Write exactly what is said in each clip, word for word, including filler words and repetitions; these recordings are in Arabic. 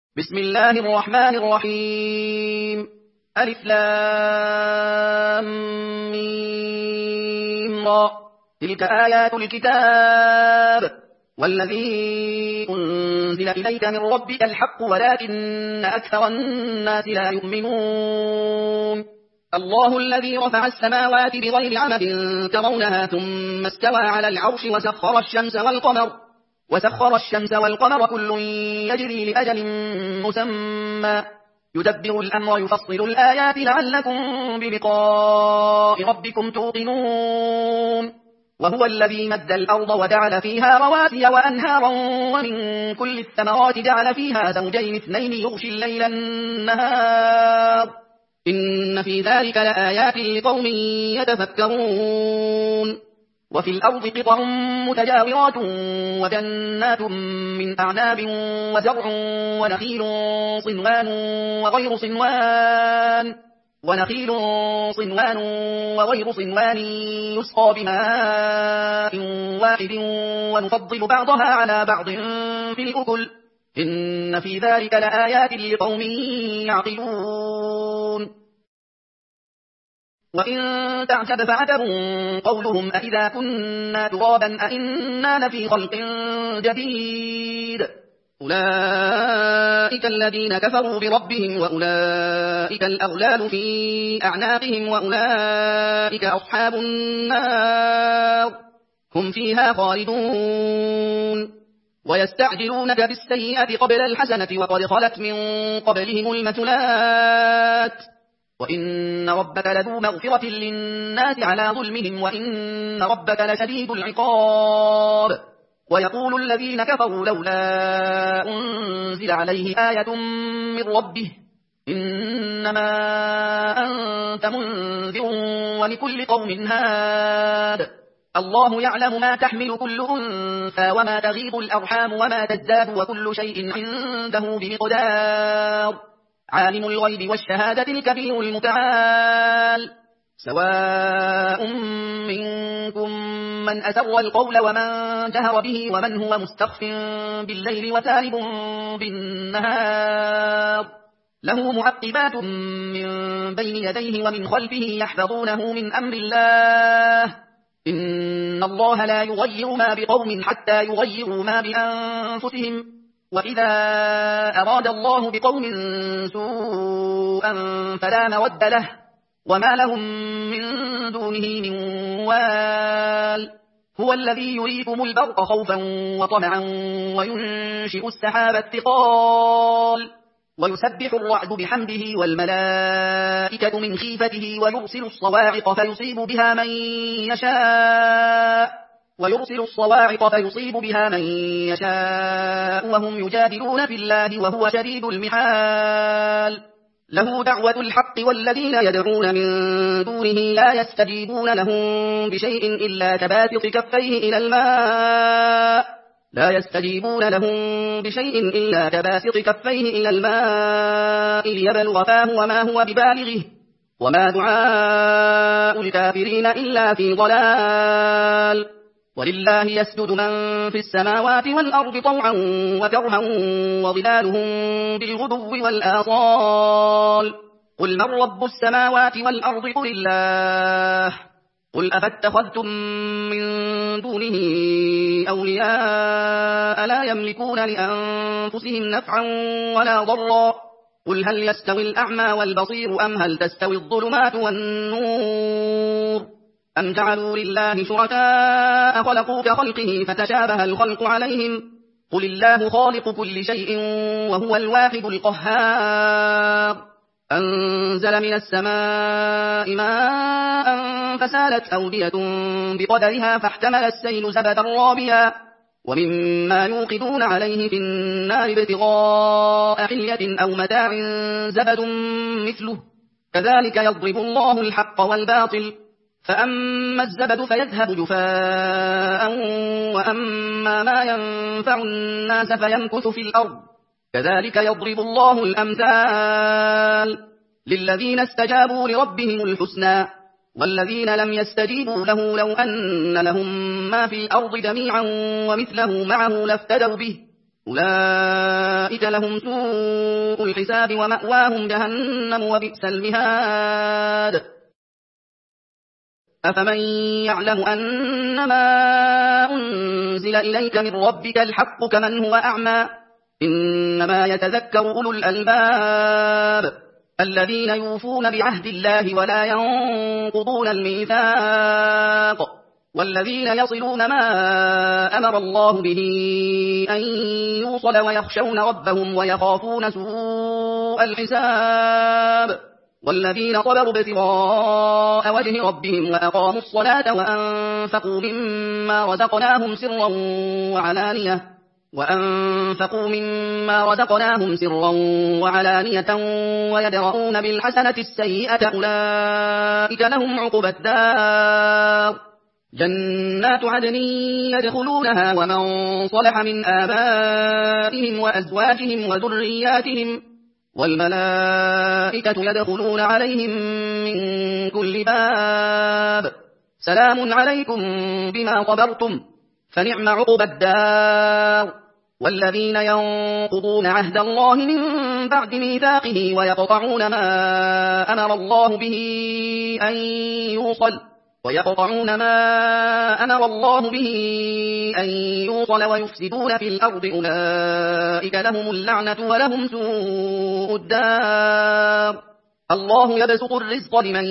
بسم الله الرحمن الرحيم. ألف لام ميم را. تلك آيات الكتاب والذي أنزل إليك من ربك الحق ولكن أكثر الناس لا يؤمنون. الله الذي رفع السماوات بغير عمد ترونها ثم استوى على العرش وسخر الشمس والقمر وسخر الشمس والقمر كل يجري لأجل مسمى يدبر الأمر يفصل الآيات لعلكم بلقاء ربكم توقنون. وهو الذي مد الأرض وجعل فيها رواسي وأنهارا ومن كل الثمرات جعل فيها زوجين اثنين يغشي الليل النهار إن في ذلك لآيات لقوم يتفكرون. وفي الأرض قطع متجاورات وجنات من أعناب وزرع ونخيل صنوان وغير صنوان ونخيل صنوان وغير صنوان يسقى بماء واحد ونفضل بعضها على بعض في الأكل إن في ذلك لآيات لقوم يعقلون. وإن تعجب فعجب قولهم أإذا كنا ترابا أإنا لفي خلق جديد أولئك الذين كفروا بربهم وأولئك الأغلال في أعناقهم وأولئك أصحاب النار هم فيها خالدون. ويستعجلونك بالسيئة قبل الحسنة وقد خلت من قبلهم المثلات وإن ربك لذو مغفرة للناس على ظلمهم وإن ربك لشديد العقاب. ويقول الذين كفروا لولا أنزل عليه آية من ربه إنما أنت منذر ولكل قوم هاد الله يعلم ما تحمل كل أنثى وما تغيض الأرحام وما تزداد وكل شيء عنده بمقدار. عالم الغيب والشهادة الكبير المتعال سواء منكم من أسر القول ومن جهر به ومن هو مستخف بالليل وسارب بالنهار له معقبات من بين يديه ومن خلفه يحفظونه من أمر الله إن الله لا يغير ما بقوم حتى يغيروا ما بأنفسهم وإذا أراد الله بقوم سوءا فلا مرد له وما لهم من دونه من وال. هو الذي يريكم البرق خوفا وطمعا وينشئ السحاب الثقال ويسبح الرعد بحمده والملائكة من خيفته ويرسل الصواعق فيصيب بها من يشاء ويرسل الصواعق فيصيب بها من يشاء وهم يجادلون في الله وهو شديد المحال. له دعوة الحق والذين يدعون من دونه لا يستجيبون لهم بشيء إلا كباسط كفيه إلى الماء لا يستجيبون لهم بشيء إلا كباسط كفيه إلى الماء ليبلغ فاه وما هو ببالغه وما دعاء الكافرين إلا في ضلال. ولله يسجد من في السماوات والأرض طوعا وكرها وظلالهم بالغدو والآصال. قل من رب السماوات والأرض قل الله قل أفاتخذتم من دونه أولياء لا يملكون لأنفسهم نفعا ولا ضرا قل هل يستوي الأعمى والبصير أم هل تستوي الظلمات والنور أم جعلوا لله شركاء خلقوا كخلقه فتشابه الخلق عليهم قل الله خالق كل شيء وهو الواحد القهار. أنزل من السماء ماء فسالت أودية بقدرها فاحتمل السيل زبدا رابيا ومما يوقدون عليه في النار ابتغاء حلية أو متاع زبد مثله كذلك يضرب الله الحق والباطل فأما الزبد فيذهب جفاء وأما ما ينفع الناس فيمكث في الأرض كذلك يضرب الله الأمثال للذين استجابوا لربهم الحسنى والذين لم يستجيبوا له لو أن لهم ما في الأرض جميعا ومثله معه لافتدوا به أولئك لهم سوء الحساب ومأواهم جهنم وبئس المهاد. أفمن يعلم أنما أنزل إليك من ربك الحق كمن هو أعمى إنما يتذكر أولو الألباب الذين يوفون بعهد الله ولا ينقضون الميثاق والذين يصلون ما أمر الله به أن يوصل ويخشون ربهم ويخافون سوء الحساب والذين صبروا ابتغاء وجه ربهم وأقاموا الصلاة وأنفقوا مما رزقناهم سرا وعلانية وأنفقوا مما رزقناهم سرا وعلانية ويدرؤون بالحسنة السيئة أولئك لهم عقبى الدار جنات عدن يدخلونها ومن صلح من آبائهم وأزواجهم وذرياتهم والملائكة يدخلون عليهم من كل باب سلام عليكم بما صبرتم فنعم عقبى الدار والذين ينقضون عهد الله من بعد ميثاقه ويقطعون ما أمر الله به أن يوصل ويقطعون ما أمر الله به أن يوصل ويفسدون في الأرض أولئك لهم اللعنة ولهم سوء الدار الله يبسط الرزق لمن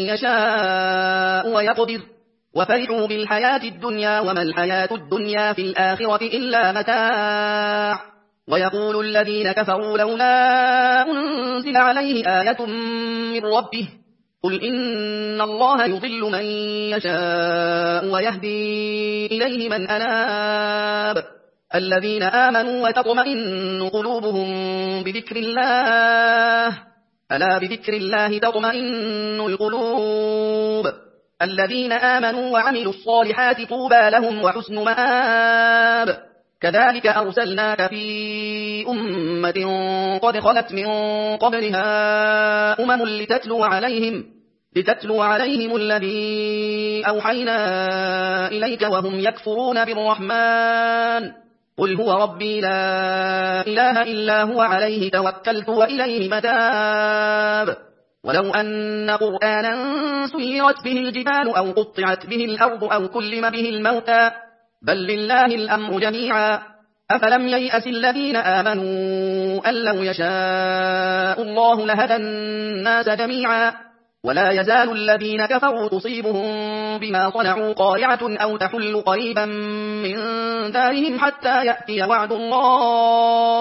يشاء ويقدر وفرحوا بالحياة الدنيا وما الحياة الدنيا في الآخرة إلا متاع ويقول الذين كفروا لولا أنزل عليه آية من ربه قل إن الله يضل من يشاء ويهدي إليه من أناب الذين آمنوا وتطمئن قلوبهم بذكر الله ألا بذكر الله تطمئن القلوب الذين آمنوا وعملوا الصالحات طوبى لهم وحسن مآب كذلك أرسلناك في أمة قد خلت من قبلها أمم لتتلو عليهم لتتلو عليهم الذي أوحينا إليك وهم يكفرون بالرحمن قل هو ربي لا إله إلا هو عليه توكلت وإليه متاب ولو أن قرآنا سيرت به الجبال أو قطعت به الأرض أو كلم به الموتى بل لله الأمر جميعا أفلم ييأس الذين آمنوا أن لو يشاء الله لهدى الناس جميعا ولا يزال الذين كفروا تصيبهم بما صنعوا قارعة أو تحل قريبا من دارهم حتى يأتي وعد الله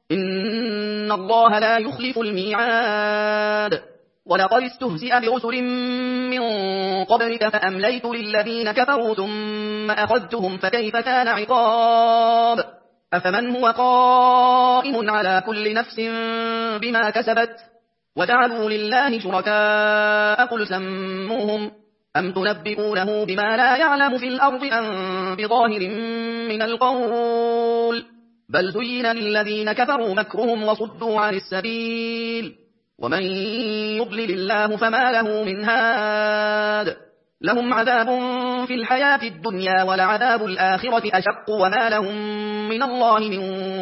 إن الله لا يخلف الميعاد ولقد استهزئ برسل من قبلك فأمليت للذين كفروا ثم أخذتهم فكيف كان عقاب أفمن هو قائم على كل نفس بما كسبت وجعلوا لله شركاء قل سموهم أم تنبئونه بما لا يعلم في الأرض أم بظاهر من القول بل زين للذين كفروا مكرهم وصدوا عن السبيل ومن يضلل الله فما له من هاد لهم عذاب في الحياة الدنيا ولعذاب الآخرة أشق وما لهم من الله من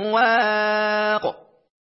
واق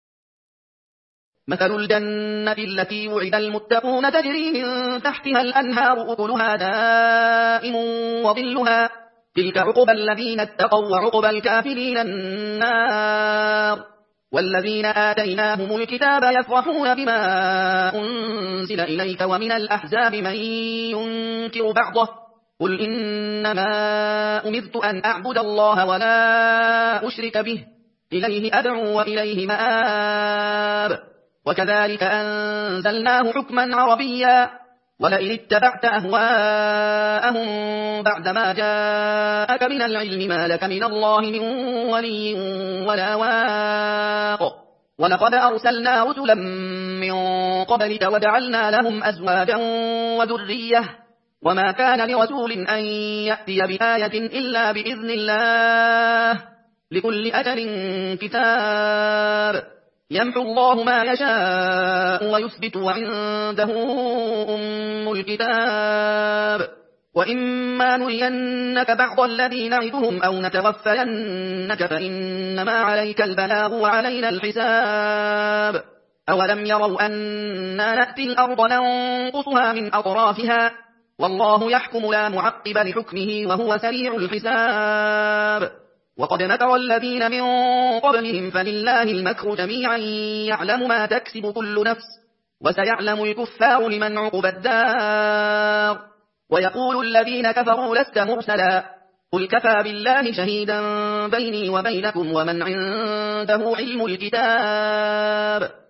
مثل الجنة التي وعد المتقون تجري من تحتها الأنهار أكلها دائم وظلها تلك عقبى الذين اتقوا وعقبى الكافرين النار والذين آتيناهم الكتاب يفرحون بما أنزل إليك ومن الأحزاب من ينكر بعضه قل إنما أمرت أن أعبد الله ولا أشرك به إليه أدعو وإليه مآب وكذلك أنزلناه حكما عربيا ولئن اتبعت أهواءهم بعدما جاءك من العلم ما لك من الله من ولي ولا واق ولقد أرسلنا رسلا من قبلك وجعلنا لهم أزواجا وذرية وما كان لرسول أن يأتي بآية إلا بإذن الله لكل أجل كتاب يمحو الله ما يشاء ويثبت وعنده أم الكتاب وإما نرينك بعض الذي نعدهم أو نتوفينك فإنما عليك البلاغ وعلينا الحساب. أولم يروا أنا نأتي الأرض ننقصها من أطرافها والله يحكم لا معقب لحكمه وهو سريع الحساب. وقد مكر الذين من قبلهم فلله المكر جميعا يعلم ما تكسب كل نفس وسيعلم الكفار لمن عقبى الدار. ويقول الذين كفروا لست مرسلا قل كفى بالله شهيدا بيني وبينكم ومن عنده علم الكتاب.